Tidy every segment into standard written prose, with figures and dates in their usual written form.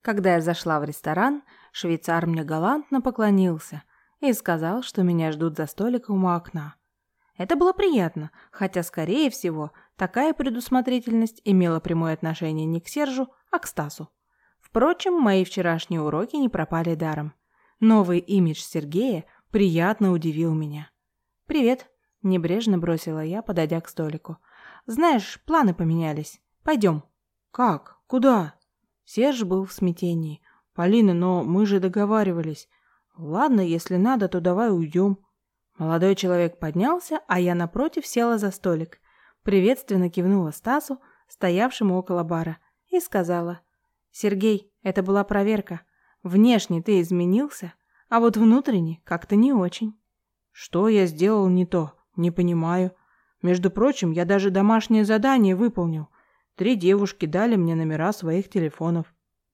Когда я зашла в ресторан, швейцар мне галантно поклонился и сказал, что меня ждут за столиком у окна. Это было приятно, хотя, скорее всего, такая предусмотрительность имела прямое отношение не к Сержу, а к Стасу. Впрочем, мои вчерашние уроки не пропали даром. Новый имидж Сергея приятно удивил меня. «Привет», – небрежно бросила я, подойдя к столику. «Знаешь, планы поменялись. Пойдем». «Как? Куда?» Серж был в смятении. «Полина, но мы же договаривались. Ладно, если надо, то давай уйдем». Молодой человек поднялся, а я напротив села за столик. Приветственно кивнула Стасу, стоявшему около бара, и сказала: «Сергей, это была проверка. Внешне ты изменился, а вот внутренне как-то не очень». «Что я сделал не то? Не понимаю. Между прочим, я даже домашнее задание выполнил. 3 девушки дали мне номера своих телефонов».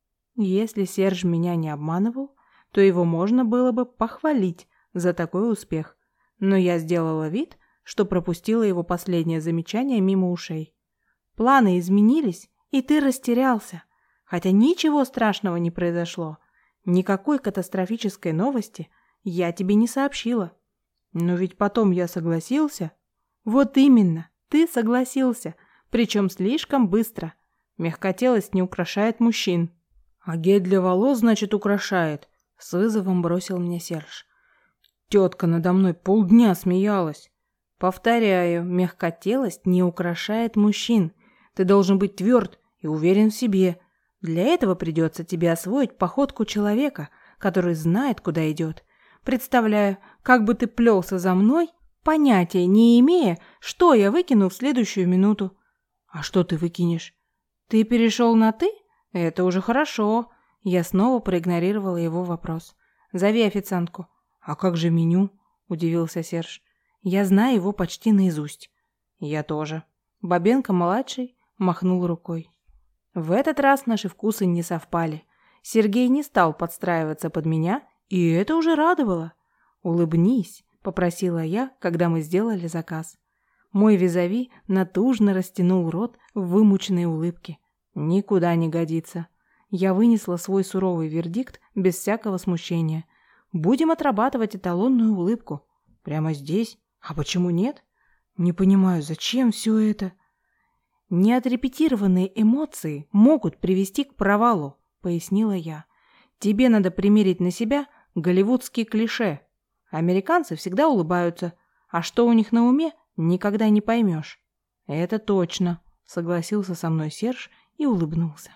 Если Серж меня не обманывал, то его можно было бы похвалить за такой успех. Но я сделала вид, что пропустила его последнее замечание мимо ушей. «Планы изменились, и ты растерялся. Хотя ничего страшного не произошло. Никакой катастрофической новости я тебе не сообщила». «Но ведь потом я согласился». «Вот именно, ты согласился, причем слишком быстро. Мягкотелость не украшает мужчин». «А гель для волос, значит, украшает», — с вызовом бросил мне Серж. «Тетка надо мной полдня смеялась». «Повторяю, мягкотелость не украшает мужчин. Ты должен быть тверд и уверен в себе. Для этого придется тебе освоить походку человека, который знает, куда идет. Представляю, как бы ты плелся за мной, понятия не имея, что я выкину в следующую минуту». «А что ты выкинешь?» «Ты перешел на «ты»? Это уже хорошо». Я снова проигнорировала его вопрос. «Зови официантку». «А как же меню?» – удивился Серж. «Я знаю его почти наизусть». «Я тоже». Бабенко-младший махнул рукой. В этот раз наши вкусы не совпали. Сергей не стал подстраиваться под меня, и это уже радовало. «Улыбнись», – попросила я, когда мы сделали заказ. Мой визави натужно растянул рот в вымученной улыбке. «Никуда не годится». Я вынесла свой суровый вердикт без всякого смущения. «Будем отрабатывать эталонную улыбку. Прямо здесь? А почему нет? Не понимаю, зачем все это?» «Неотрепетированные эмоции могут привести к провалу», — пояснила я. «Тебе надо примерить на себя голливудские клише. Американцы всегда улыбаются, а что у них на уме, никогда не поймешь». «Это точно», — согласился со мной Серж и улыбнулся.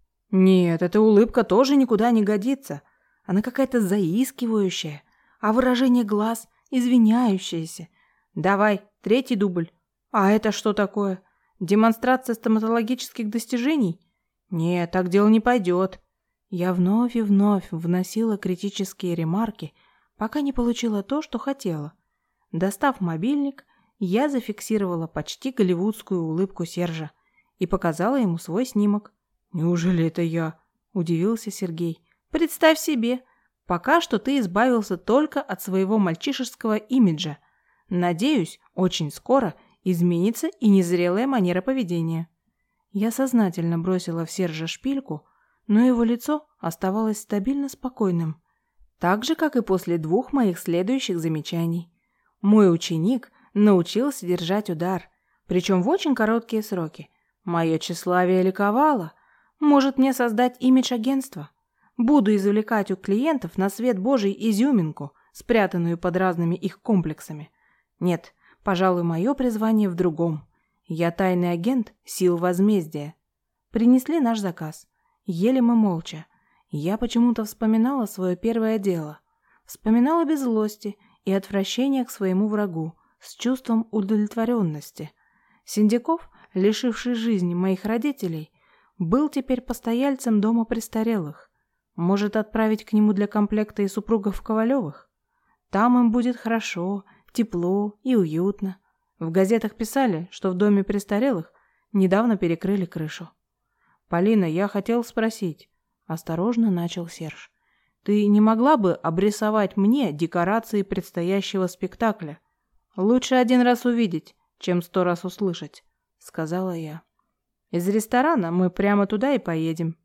«Нет, эта улыбка тоже никуда не годится. Она какая-то заискивающая, а выражение глаз извиняющееся. Давай, 3-й дубль. А это что такое? Демонстрация стоматологических достижений? Нет, так дело не пойдет». Я вновь и вновь вносила критические ремарки, пока не получила то, что хотела. Достав мобильник, я зафиксировала почти голливудскую улыбку Сержа и показала ему свой снимок. «Неужели это я?» – удивился Сергей. «Представь себе, пока что ты избавился только от своего мальчишеского имиджа. Надеюсь, очень скоро изменится и незрелая манера поведения». Я сознательно бросила в Сержа шпильку, но его лицо оставалось стабильно спокойным. Так же, как и после 2 моих следующих замечаний. Мой ученик научился держать удар, причем в очень короткие сроки. Мое тщеславие ликовало. Может мне создать имидж агентства? Буду извлекать у клиентов на свет Божий изюминку, спрятанную под разными их комплексами. Нет, пожалуй, мое призвание в другом. Я тайный агент сил возмездия. Принесли наш заказ. Ели мы молча. Я почему-то вспоминала свое первое дело. Вспоминала без злости и отвращения к своему врагу, с чувством удовлетворенности. Синдяков, лишивший жизни моих родителей, был теперь постояльцем дома престарелых. Может, отправить к нему для комплекта и супругов Ковалевых? Там им будет хорошо, тепло и уютно. В газетах писали, что в доме престарелых недавно перекрыли крышу. «Полина, я хотел спросить», — осторожно начал Серж. «Ты не могла бы обрисовать мне декорации предстоящего спектакля? Лучше 1 раз увидеть, чем 100 раз услышать», — сказала я. «Из ресторана мы прямо туда и поедем».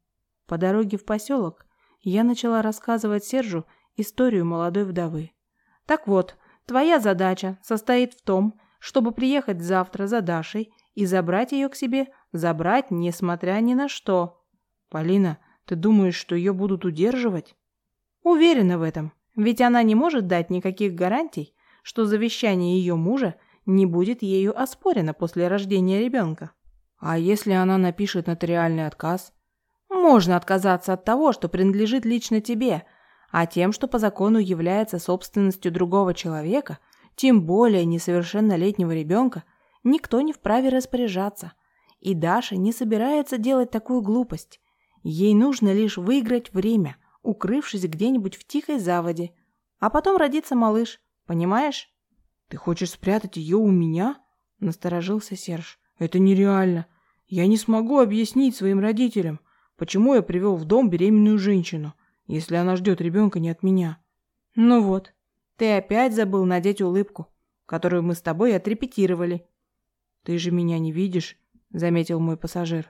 По дороге в поселок я начала рассказывать Сержу историю молодой вдовы. Так вот, твоя задача состоит в том, чтобы приехать завтра за Дашей и забрать ее к себе, забрать, несмотря ни на что. Полина, ты думаешь, что ее будут удерживать? Уверена в этом, ведь она не может дать никаких гарантий, что завещание ее мужа не будет ею оспорено после рождения ребенка. А если она напишет нотариальный отказ? Можно отказаться от того, что принадлежит лично тебе, а тем, что по закону является собственностью другого человека, тем более несовершеннолетнего ребенка, никто не вправе распоряжаться. И Даша не собирается делать такую глупость. Ей нужно лишь выиграть время, укрывшись где-нибудь в тихой заводе, а потом родится малыш, понимаешь? «Ты хочешь спрятать ее у меня?» – насторожился Серж. «Это нереально. Я не смогу объяснить своим родителям, почему я привел в дом беременную женщину, если она ждет ребенка не от меня». «Ну вот, ты опять забыл надеть улыбку, которую мы с тобой отрепетировали». «Ты же меня не видишь», – заметил мой пассажир.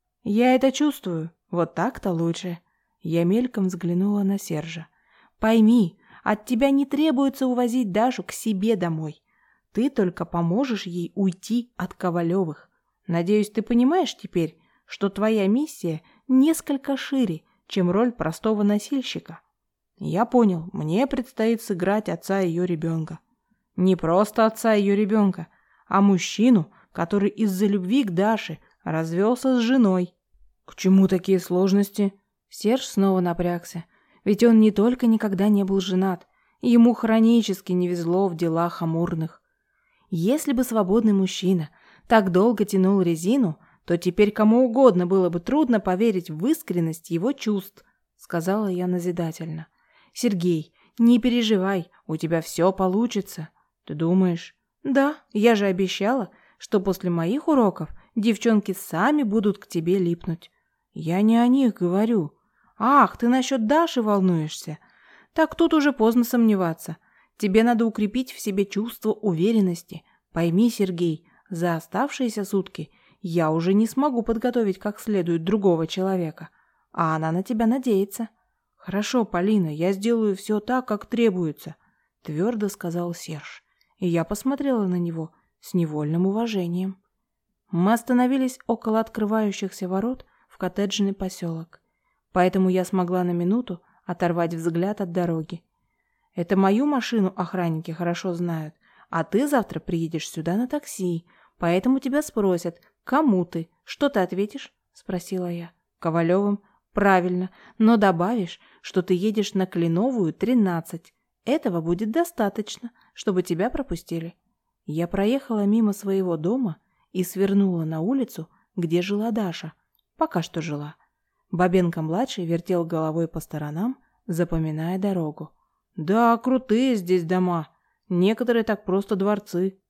«Я это чувствую. Вот так-то лучше». Я мельком взглянула на Сержа. «Пойми, от тебя не требуется увозить Дашу к себе домой. Ты только поможешь ей уйти от Ковалевых. Надеюсь, ты понимаешь теперь, что твоя миссия несколько шире, чем роль простого носильщика». Я понял, мне предстоит сыграть отца ее ребенка. Не просто отца ее ребенка, а мужчину, который из-за любви к Даше развелся с женой. К чему такие сложности? Серж снова напрягся, ведь он не только никогда не был женат, ему хронически не везло в делах амурных. Если бы свободный мужчина так долго тянул резину, то теперь кому угодно было бы трудно поверить в искренность его чувств, сказала я назидательно. Сергей, не переживай, у тебя все получится. Ты думаешь? Да, я же обещала, что после моих уроков девчонки сами будут к тебе липнуть. Я не о них говорю. Ах, ты насчет Даши волнуешься? Так тут уже поздно сомневаться. Тебе надо укрепить в себе чувство уверенности. Пойми, Сергей, за оставшиеся сутки я уже не смогу подготовить как следует другого человека, а она на тебя надеется. Хорошо, Полина, я сделаю все так, как требуется, твердо сказал Серж, и я посмотрела на него с невольным уважением. Мы остановились около открывающихся ворот в коттеджный поселок, поэтому я смогла на минуту оторвать взгляд от дороги. Это мою машину охранники хорошо знают, а ты завтра приедешь сюда на такси, поэтому тебя спросят, кому ты, что ты ответишь? Спросила я. Ковалевым. Правильно, но добавишь, что ты едешь на Кленовую, 13. Этого будет достаточно, чтобы тебя пропустили. Я проехала мимо своего дома и свернула на улицу, где жила Даша. Пока что жила. Бабенко-младший вертел головой по сторонам, запоминая дорогу. Да, крутые здесь дома. Некоторые так просто дворцы.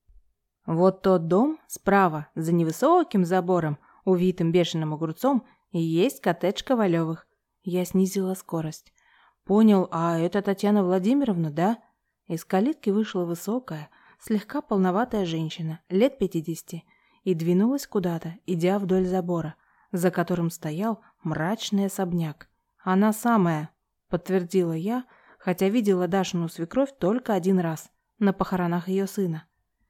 Вот тот дом справа, за невысоким забором, увитым бешеным огурцом, и есть коттедж Ковалевых. Я снизила скорость. Понял, а это Татьяна Владимировна, да? Из калитки вышла высокая, слегка полноватая женщина, лет 50, и двинулась куда-то, идя вдоль забора, за которым стоял мрачный особняк. Она самая, подтвердила я, хотя видела Дашину свекровь только один раз, на похоронах ее сына.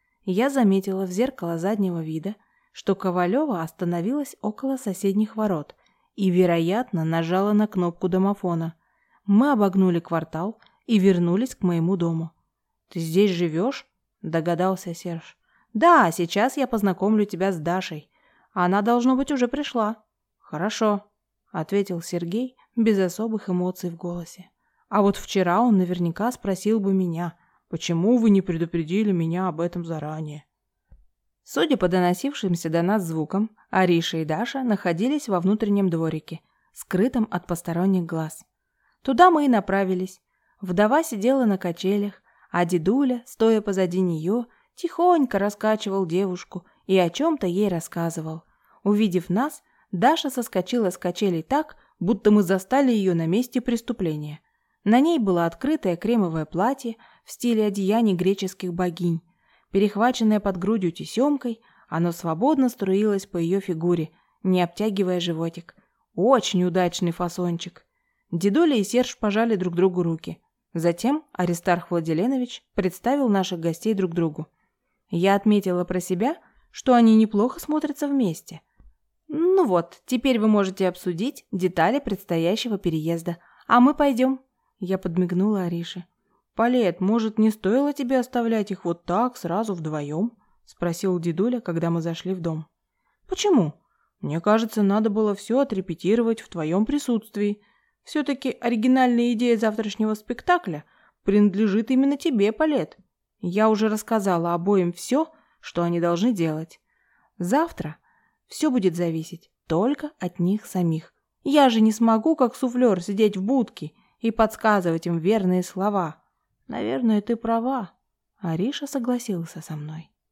Я заметила в зеркало заднего вида, что Ковалева остановилась около соседних ворот и, вероятно, нажала на кнопку домофона. Мы обогнули квартал и вернулись к моему дому. «Ты здесь живешь?» – догадался Серж. «Да, сейчас я познакомлю тебя с Дашей. Она, должно быть, уже пришла». «Хорошо», – ответил Сергей без особых эмоций в голосе. «А вот вчера он наверняка спросил бы меня, почему вы не предупредили меня об этом заранее?» Судя по доносившимся до нас звукам, Ариша и Даша находились во внутреннем дворике, скрытом от посторонних глаз. Туда мы и направились. Вдова сидела на качелях, а дедуля, стоя позади нее, тихонько раскачивал девушку и о чем-то ей рассказывал. Увидев нас, Даша соскочила с качелей так, будто мы застали ее на месте преступления. На ней было открытое кремовое платье в стиле одеяний греческих богинь. Перехваченное под грудью тесемкой, оно свободно струилось по ее фигуре, не обтягивая животик. Очень удачный фасончик. Дедуля и Серж пожали друг другу руки. Затем Аристарх Владиленович представил наших гостей друг другу. Я отметила про себя, что они неплохо смотрятся вместе. Ну вот, теперь вы можете обсудить детали предстоящего переезда. А мы пойдем. Я подмигнула Арише. «Палет, может, не стоило тебе оставлять их вот так, сразу вдвоем?» — спросил дедуля, когда мы зашли в дом. «Почему? Мне кажется, надо было все отрепетировать в твоем присутствии. Все-таки оригинальная идея завтрашнего спектакля принадлежит именно тебе, Палет. Я уже рассказала обоим все, что они должны делать. Завтра все будет зависеть только от них самих. Я же не смогу, как суфлер, сидеть в будке и подсказывать им верные слова. Наверное, ты права». Ариша согласился со мной.